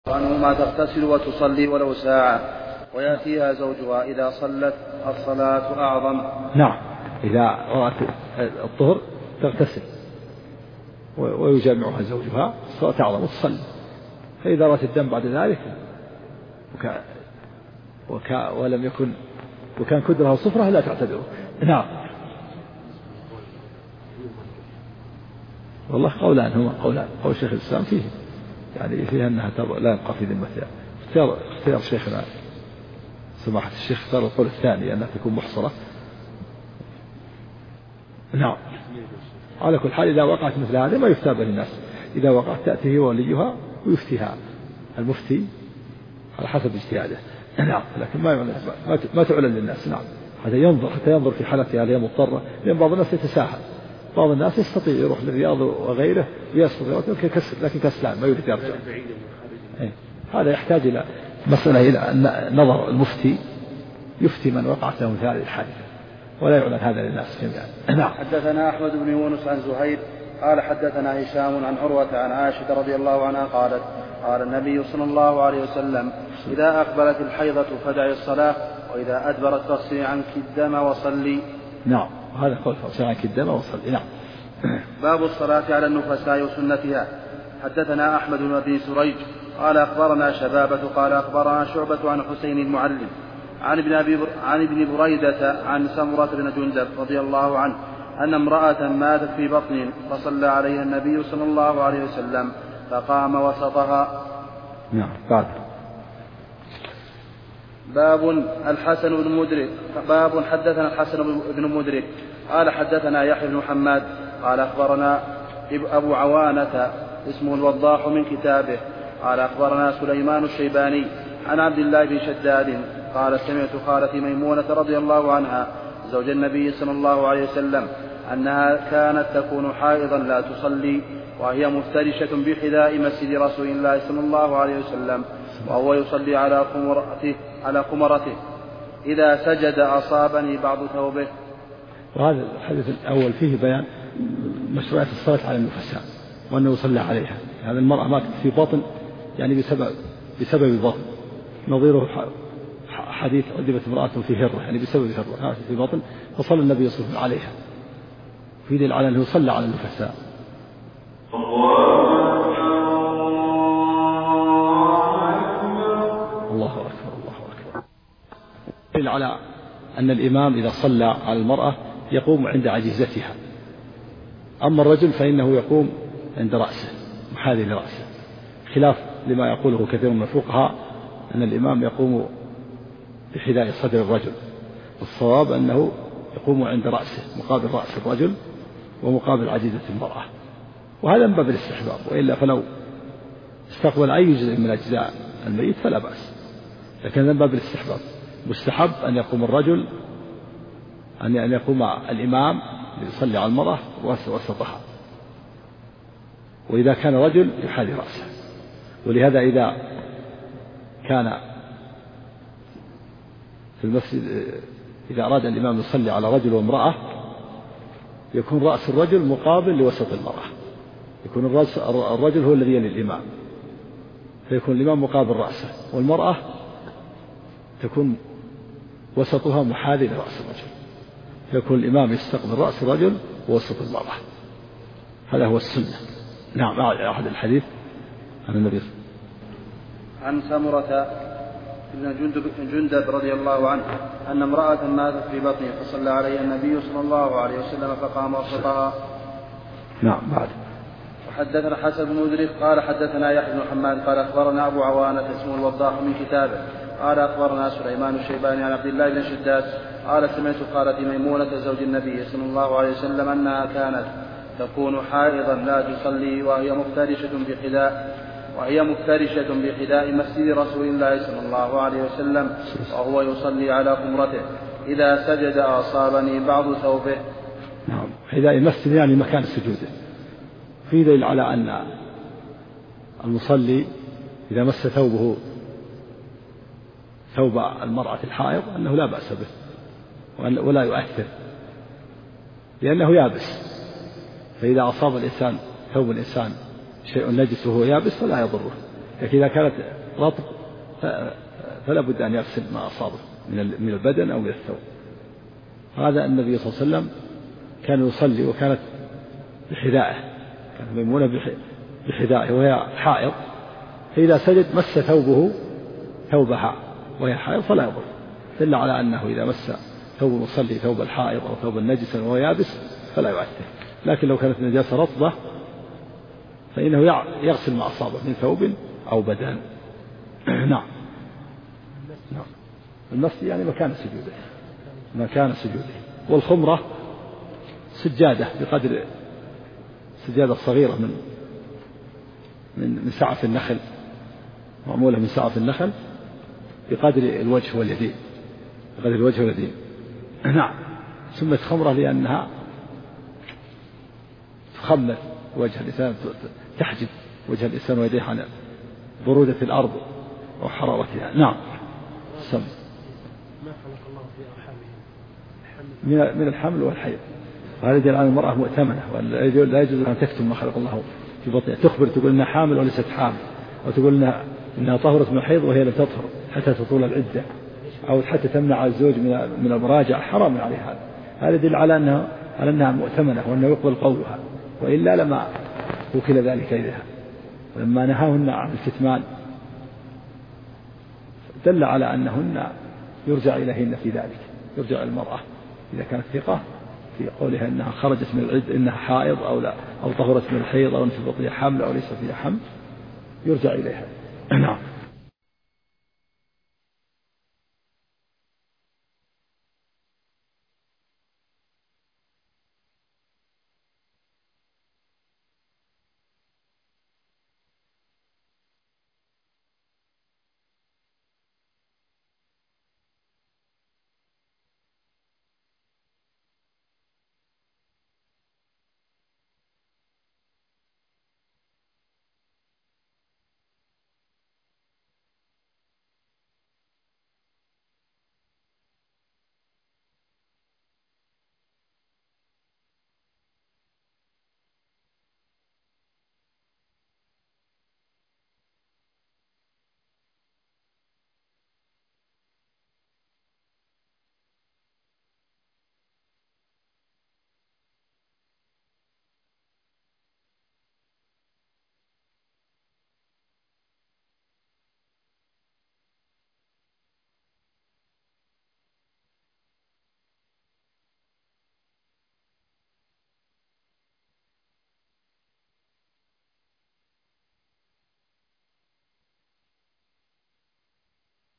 عنهما تغتسل وتصلي ولو ساعة ويأتيها زوجها إذا صلت الصلاة أعظم. نعم، إذا رأت الطهر تغتسل ويجامعها زوجها الصلاة أعظم وتصلي، فإذا رأت الدم بعد ذلك ولم يكن وكان كدرها صفرة لا تعتذره. نعم. والله قولان هما قول شيخ الإسلام فيه يعني فيها أنها لا يبقى في ذمتها. اختيار شيخنا سماحة الشيخ اختار القول الثاني أنها تكون محصرة. نعم. على كل حال إذا وقعت مثل هذا ما يفتى للناس، إذا وقعت تأتيه وليها ويفتيها المفتي على حسب اجتهاده. نعم، لكن ما تعلن للناس. نعم، هذا حتى ينظر في حالتها هل هي مضطرة، لأن بعض الناس يتساهل، بعض الناس يستطيع يروح للرياض وغيره ويستطيع لكن كسلان ما يريد يرجع. هذا يحتاج إلى مسألة إلى نظر المفتي يفتي من وقعت له مثل هذه الحادثة ولا يعلن هذا للناس جميعا. نعم. حدثنا أحمد بن يونس عن زهير قال حدثنا هشام عن عروة عن عائشة رضي الله عنها قالت قال النبي صلى الله عليه وسلم إذا أقبلت الحيضة فدعي الصلاة وإذا أدبرت فاغسلي عنك الدم وصلي. نعم، هذا قول فاغسلي عنك الدم وصلي. نعم. باب الصلاة على النفساء وسنتها. حدثنا أحمد بن أبي سريج قال أخبرنا شبابة قال أخبرنا شعبة عن حسين المعلم عن ابن بريدة عن سمرة بن جندب رضي الله عنه أن امرأة ماتت في بطن فصلى عليها النبي صلى الله عليه وسلم فقام وسطها. نعم. بعد. باب حدثنا الحسن بن مدرك قال حدثنا يحيى بن محمد قال أخبرنا أبو عوانة اسمه الوضاح من كتابه قال أخبرنا سليمان الشيباني عن عبد الله بن شداد قال سمعت خالتي ميمونة رضي الله عنها زوج النبي صلى الله عليه وسلم أنها كانت تكون حائضا لا تصلي وهي مفترشة بحذاء مسجد رسول الله صلى الله عليه وسلم وهو يصلي على قمرته إذا سجد أصابني بعض ثوبه. وهذا الحديث الأول فيه بيان مشروعية الصلاة على النفساء وأنه يصلى عليها. هذه المرأة ماتت في بطن يعني بسبب البطن، نظيره حديث عذبت امرأة في هرة يعني بسبب هرة في بطن فصلى النبي صلى الله عليه وسلم عليها، في دليل على أنه يصلى على النفساء. الله أكبر الله أكبر. دليل على أن الإمام إذا صلى على المرأة يقوم عند عجيزتها، أما الرجل فإنه يقوم عند رأسه محاذي لرأسه، خلاف لما يقوله كثير من الفقهاء أن الإمام يقوم بحذاء صدر الرجل. الصواب أنه يقوم عند رأسه مقابل رأس الرجل ومقابل عجيزة المرأة، وهذا من باب الاستحباب، وإلا فلو استقبل أي جزء من أجزاء الميت فلا بأس، لكن من باب الاستحباب مستحب أن يقوم الرجل أن يقوم الإمام يصلي على المرأة وسطها، وإذا كان رجل يحاذي رأسه. ولهذا إذا كان في المسجد إذا أراد الإمام يصلي على رجل وامرأة يكون رأس الرجل مقابل لوسط المرأة، يكون الرجل هو الذي يلي الإمام، فيكون الإمام مقابل رأسه، والمرأة تكون وسطها محاذي لرأس الرجل، فيكون الإمام يستقبل رأس الرجل ووسط المرأة. هذا هو السنة. نعم. أحد الحديث عن النبي عن سمرة بن جندب رضي الله عنه أن امرأة ماتت في بطنه فصلى عليها النبي صلى الله عليه وسلم فقام وسطها. نعم. بعد. وحدثنا حسن بن مدرك قال حدثنا يحيى بن محمد قال أخبرنا أبو عوانة اسمه الوضاح من كتابه قال أخبرنا سليمان الشيباني عن عبد الله بن شداد قال سمعت خالتي ميمونة زوج النبي صلى الله عليه وسلم أنها كانت تكون حائضا لا تصلي وهي مفترشة بحذاء مسجد رسول الله صلى الله عليه وسلم وهو يصلي على قمرته إذا سجد أصابني بعض ثوبه. نعم. حذاء المسجد يعني مكان السجود، في دليل على أن المصلي إذا مس ثوبه ثوب المرأة الحائض أنه لا بأس به ولا يؤثر لأنه يابس، فإذا أصاب الإنسان ثوب الإنسان شيء نجس وهو يابس فلا يضره، لكن إذا كانت رطب فلا بد أن يغسل ما أصابه من البدن أو من الثوب. هذا النبي صلى الله عليه وسلم كان يصلي وكانت بحذائه، كانت ميمونة بحذائه وهي حائض، فإذا سجد مس ثوبه ثوبها وهي حائض فلا يضر، دل على أنه إذا مس ثوب المصلي ثوب الحائض أو ثوب النجس وهو يابس فلا يؤثر. لكن لو كانت النجاسة رطبة فإنه يغسل ما أصابه من ثوب أو بدن. نعم. المس يعني مكان سجوده. والخمرة سجادة بقدر سجادة صغيرة من سعف النخل، معمولة من سعف النخل بقدر الوجه واليدين، نعم. سمت خمرة لأنها تخمر وجه الإنسان، تحجب وجه الإنسان ويديه عن برودة الأرض وحرارتها. نعم. سم ما خلق الله في أرحامهم من الحمل والحيض، وهذا يدل على المرأة مؤتمنة ولا يجوز أن تكتم ما خلق الله في بطنها، تخبر تقول إنها حامل وليست حامل، أو تقول إنها طهرت من الحيض وهي لا تطهر حتى تطول العدة، أو حتى تمنع الزوج من المراجعة، حرام عليه. هذا يدل على أنها مؤتمنة وأنه يقبل قولها، وإلا لما وكل ذلك إليها. ولما نهاهن عن الكتمان دل على أنهن يرجع إليهن في ذلك، يرجع المرأة إذا كانت ثقة في قولها إنها خرجت من العد إنها حائض أو لا، أو طهرت من الحيض، أو في بطنها حمل أو ليس فيها حمل، يرجع إليها. نعم.